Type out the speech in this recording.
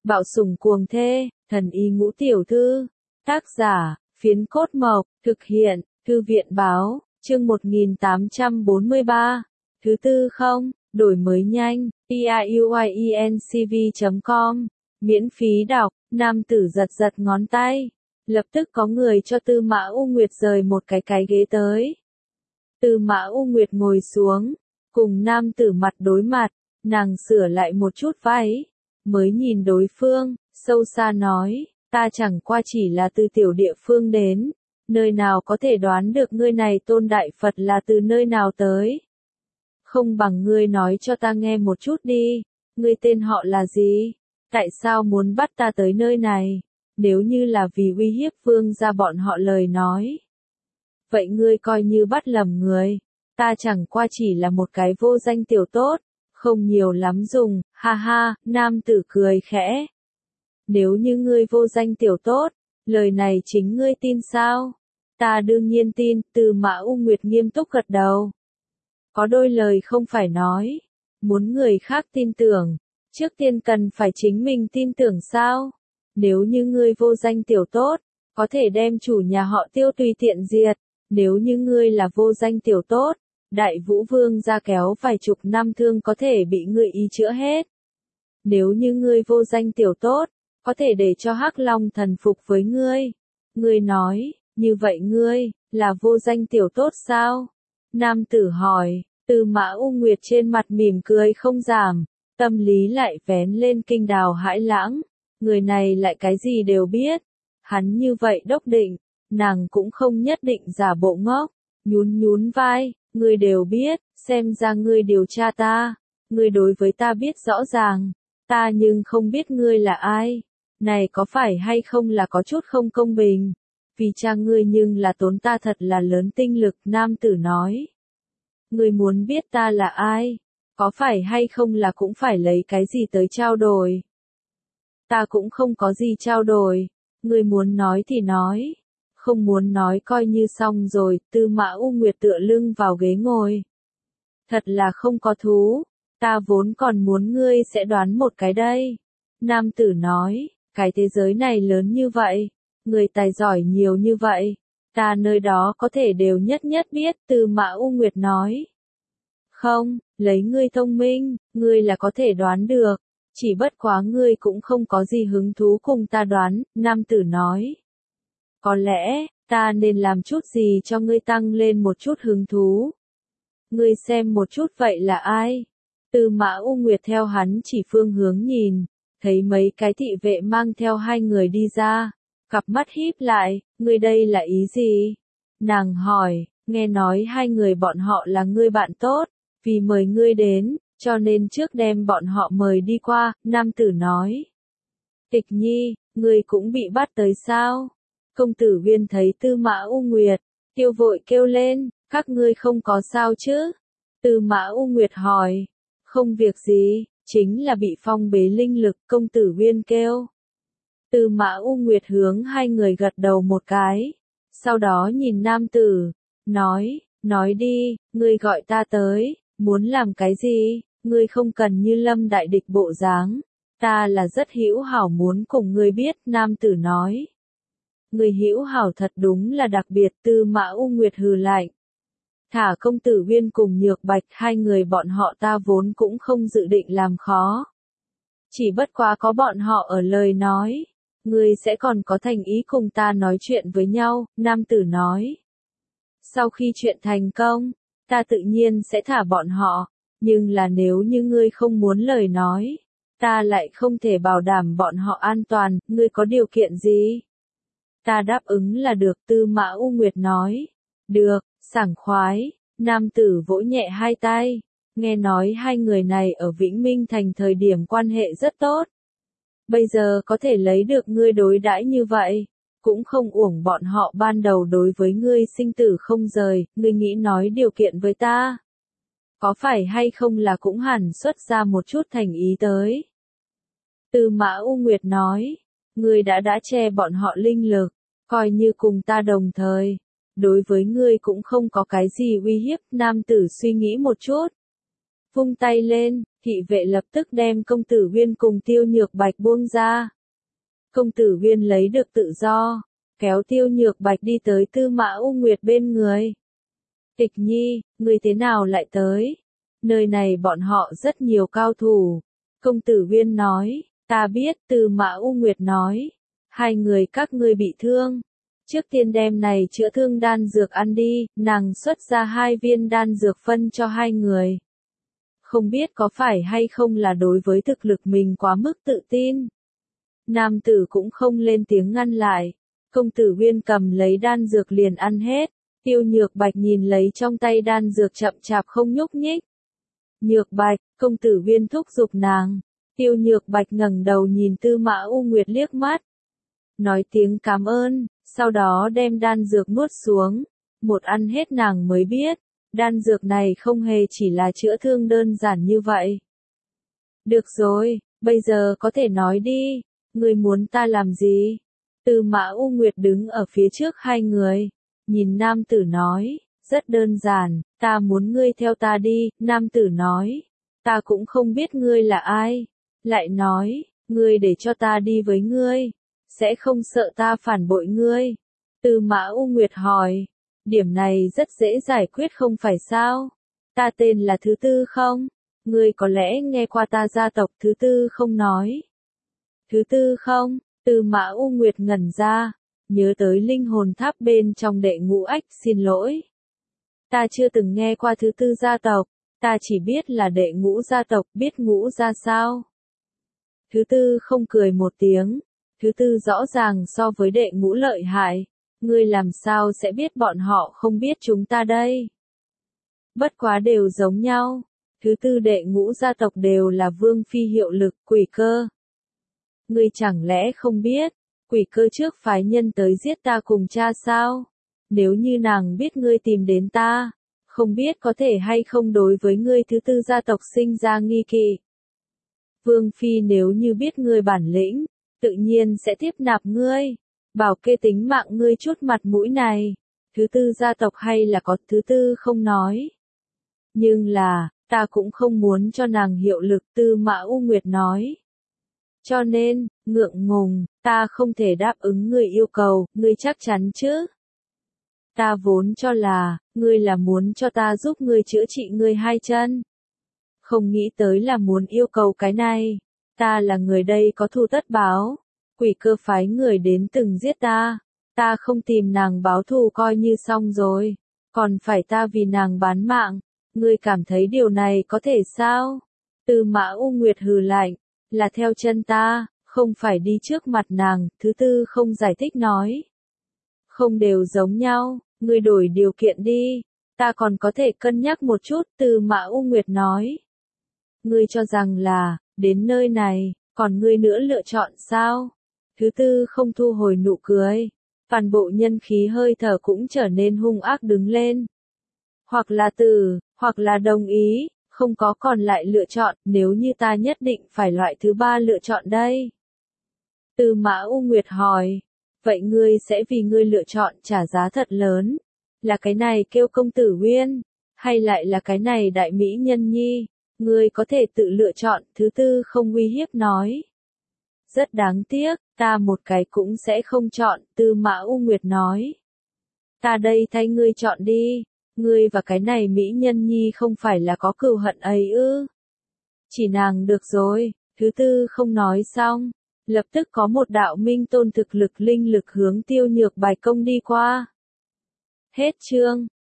Bạo sủng cuồng thê, thần y ngũ tiểu thư. Tác giả, Phiến Cốt Mộc, thực hiện, Thư viện báo, chương 1843. Thứ tư không, đổi mới nhanh, piuyencv.com, miễn phí đọc, nam tử giật giật ngón tay. Lập tức có người cho Tư Mã U Nguyệt rời một cái ghế tới. Tư Mã U Nguyệt ngồi xuống, cùng nam tử mặt đối mặt, nàng sửa lại một chút váy, mới nhìn đối phương, sâu xa nói, ta chẳng qua chỉ là từ tiểu địa phương đến, nơi nào có thể đoán được ngươi này tôn đại Phật là từ nơi nào tới. Không bằng ngươi nói cho ta nghe một chút đi, ngươi tên họ là gì, tại sao muốn bắt ta tới nơi này, nếu như là vì uy hiếp vương gia bọn họ lời nói. Vậy ngươi coi như bắt lầm người, ta chẳng qua chỉ là một cái vô danh tiểu tốt, không nhiều lắm dùng, ha ha, nam tử cười khẽ. Nếu như ngươi vô danh tiểu tốt, lời này chính ngươi tin sao? Ta đương nhiên tin, Tư Mã U Nguyệt nghiêm túc gật đầu. Có đôi lời không phải nói, muốn người khác tin tưởng, trước tiên cần phải chính mình tin tưởng sao? Nếu như ngươi vô danh tiểu tốt, có thể đem chủ nhà họ Tiêu tùy tiện diệt, nếu như ngươi là vô danh tiểu tốt, Đại Vũ Vương gia kéo vài chục năm thương có thể bị ngươi ý chữa hết. Nếu như ngươi vô danh tiểu tốt, có thể để cho Hắc Long thần phục với ngươi. Ngươi nói, như vậy ngươi, là vô danh tiểu tốt sao? Nam tử hỏi, Tư Mã U Nguyệt trên mặt mỉm cười không giảm, tâm lý lại vén lên kinh đào hãi lãng. Người này lại cái gì đều biết. Hắn như vậy đốc định, nàng cũng không nhất định giả bộ ngốc, nhún vai, ngươi đều biết, xem ra ngươi điều tra ta, ngươi đối với ta biết rõ ràng, ta nhưng không biết ngươi là ai, này có phải hay không là có chút không công bình, vì cha ngươi nhưng là tốn ta thật là lớn tinh lực, nam tử nói. Ngươi muốn biết ta là ai, có phải hay không là cũng phải lấy cái gì tới trao đổi. Ta cũng không có gì trao đổi, ngươi muốn nói thì nói, không muốn nói coi như xong rồi. Tư Mã U Nguyệt tựa lưng vào ghế ngồi. Thật là không có thú, ta vốn còn muốn ngươi sẽ đoán một cái đây. Nam tử nói, cái thế giới này lớn như vậy, người tài giỏi nhiều như vậy, ta nơi đó có thể đều nhất biết. Tư Mã U Nguyệt nói. Không, lấy ngươi thông minh, ngươi là có thể đoán được. Chỉ bất quá ngươi cũng không có gì hứng thú cùng ta đoán, nam tử nói. Có lẽ, ta nên làm chút gì cho ngươi tăng lên một chút hứng thú. Ngươi xem một chút vậy là ai? Tư Mã U Nguyệt theo hắn chỉ phương hướng nhìn, thấy mấy cái thị vệ mang theo hai người đi ra, cặp mắt híp lại, ngươi đây là ý gì? Nàng hỏi, nghe nói hai người bọn họ là ngươi bạn tốt, vì mời ngươi đến, cho nên trước đem bọn họ mời đi qua, nam tử nói. Tịch Nhi, ngươi cũng bị bắt tới sao? Công tử Viên thấy Tư Mã U Nguyệt, tiêu vội kêu lên, các ngươi không có sao chứ? Tư Mã U Nguyệt hỏi, không việc gì, chính là bị phong bế linh lực, công tử Viên kêu. Tư Mã U Nguyệt hướng hai người gật đầu một cái, sau đó nhìn nam tử, nói đi, ngươi gọi ta tới, muốn làm cái gì, ngươi không cần như lâm đại địch bộ dáng, ta là rất hữu hảo muốn cùng ngươi biết, nam tử nói. Người hữu hảo thật đúng là đặc biệt. Tư Mã U Nguyệt hừ lạnh. Thả công tử Viên cùng Nhược Bạch hai người bọn họ ta vốn cũng không dự định làm khó. Chỉ bất quá có bọn họ ở lời nói. Ngươi sẽ còn có thành ý cùng ta nói chuyện với nhau, nam tử nói. Sau khi chuyện thành công, ta tự nhiên sẽ thả bọn họ, nhưng là nếu như ngươi không muốn lời nói, ta lại không thể bảo đảm bọn họ an toàn, ngươi có điều kiện gì? Ta đáp ứng là được. Tư Mã U Nguyệt nói. Được, sảng khoái, nam tử vỗ nhẹ hai tay, nghe nói hai người này ở Vĩnh Minh Thành thời điểm quan hệ rất tốt. Bây giờ có thể lấy được ngươi đối đãi như vậy, cũng không uổng bọn họ ban đầu đối với ngươi sinh tử không rời, ngươi nghĩ nói điều kiện với ta. Có phải hay không là cũng hẳn xuất ra một chút thành ý tới. Tư Mã U Nguyệt nói, ngươi đã che bọn họ linh lực, coi như cùng ta đồng thời, đối với ngươi cũng không có cái gì uy hiếp, nam tử suy nghĩ một chút. Vung tay lên, Thị vệ lập tức đem công tử Uyên cùng Tiêu Nhược Bạch buông ra. Công tử Uyên lấy được tự do, kéo Tiêu Nhược Bạch đi tới Tư Mã U Nguyệt bên người. Tịch Nhi, người thế nào lại tới? Nơi này bọn họ rất nhiều cao thủ. Công tử Uyên nói, ta biết. Tư Mã U Nguyệt nói, hai người các ngươi bị thương. Trước tiên đem này chữa thương đan dược ăn đi, nàng xuất ra 2 viên đan dược phân cho hai người. Không biết có phải hay không là đối với thực lực mình quá mức tự tin. Nam tử cũng không lên tiếng ngăn lại. Công tử Uyên cầm lấy đan dược liền ăn hết. Tiêu Nhược Bạch nhìn lấy trong tay đan dược chậm chạp không nhúc nhích. Nhược Bạch, công tử Uyên thúc giục nàng. Tiêu Nhược Bạch ngẩng đầu nhìn Tư Mã U Nguyệt liếc mắt. Nói tiếng cảm ơn, sau đó đem đan dược nuốt xuống. Một ăn hết nàng mới biết, đan dược này không hề chỉ là chữa thương đơn giản như vậy. Được rồi, bây giờ có thể nói đi, ngươi muốn ta làm gì? Tư Mã U Nguyệt đứng ở phía trước hai người, nhìn nam tử nói, rất đơn giản, ta muốn ngươi theo ta đi. Nam tử nói, ta cũng không biết ngươi là ai. Lại nói, ngươi để cho ta đi với ngươi, sẽ không sợ ta phản bội ngươi. Tư Mã U Nguyệt hỏi, điểm này rất dễ giải quyết không phải sao? Ta tên là Thứ Tư không? Ngươi có lẽ nghe qua ta gia tộc Thứ Tư không nói. Thứ Tư không? Tư Mã U Nguyệt ngẩn ra, nhớ tới linh hồn tháp bên trong Đệ Ngũ Ách. Xin lỗi, ta chưa từng nghe qua Thứ Tư gia tộc, ta chỉ biết là Đệ Ngũ gia tộc. Biết Ngũ gia sao? Thứ Tư không cười một tiếng. Thứ Tư rõ ràng so với Đệ Ngũ lợi hại, ngươi làm sao sẽ biết bọn họ không biết chúng ta đây? Bất quá đều giống nhau, Thứ Tư Đệ Ngũ gia tộc đều là vương phi hiệu lực. Quỷ Cơ, ngươi chẳng lẽ không biết, Quỷ Cơ trước phái nhân tới giết ta cùng cha sao? Nếu như nàng biết ngươi tìm đến ta, không biết có thể hay không đối với ngươi Thứ Tư gia tộc sinh ra nghi kỵ. Vương phi nếu như biết ngươi bản lĩnh, tự nhiên sẽ tiếp nạp ngươi, bảo kê tính mạng ngươi chút mặt mũi này. Thứ Tư gia tộc hay là có. Thứ Tư không nói. Nhưng là, ta cũng không muốn cho nàng hiệu lực. Tư Mã U Nguyệt nói. Cho nên, ngượng ngùng, ta không thể đáp ứng ngươi yêu cầu. Ngươi chắc chắn chứ? Ta vốn cho là, ngươi là muốn cho ta giúp ngươi chữa trị ngươi hai chân. Không nghĩ tới là muốn yêu cầu cái này. Ta là người đây có thù tất báo. Quỷ Cơ phái người đến từng giết ta. Ta không tìm nàng báo thù coi như xong rồi. Còn phải ta vì nàng bán mạng. Ngươi cảm thấy điều này có thể sao? Tư Mã U Nguyệt hừ lạnh. Là theo chân ta, không phải đi trước mặt nàng. Thứ Tư không giải thích nói. Không đều giống nhau, ngươi đổi điều kiện đi. Ta còn có thể cân nhắc một chút. Tư Mã U Nguyệt nói. Ngươi cho rằng là, đến nơi này, còn ngươi nữa lựa chọn sao? Thứ Tư không thu hồi nụ cười. Toàn bộ nhân khí hơi thở cũng trở nên hung ác đứng lên. Hoặc là từ, hoặc là đồng ý, không có còn lại lựa chọn. Nếu như ta nhất định phải loại thứ ba lựa chọn đây. Tư Mã U Nguyệt hỏi. Vậy ngươi sẽ vì ngươi lựa chọn trả giá thật lớn. Là cái này kêu công tử Uyên, hay lại là cái này đại mỹ nhân nhi? Ngươi có thể tự lựa chọn. Thứ Tư không uy hiếp nói. Rất đáng tiếc, ta một cái cũng sẽ không chọn. Tư Mã U Nguyệt nói. Ta đây thay ngươi chọn đi. Ngươi và cái này mỹ nhân nhi không phải là có cừu hận ấy ư? Chỉ nàng được rồi. Thứ Tư không nói xong, lập tức có một đạo minh tôn thực lực linh lực hướng Tiêu Nhược Bạch công đi qua. Hết chương.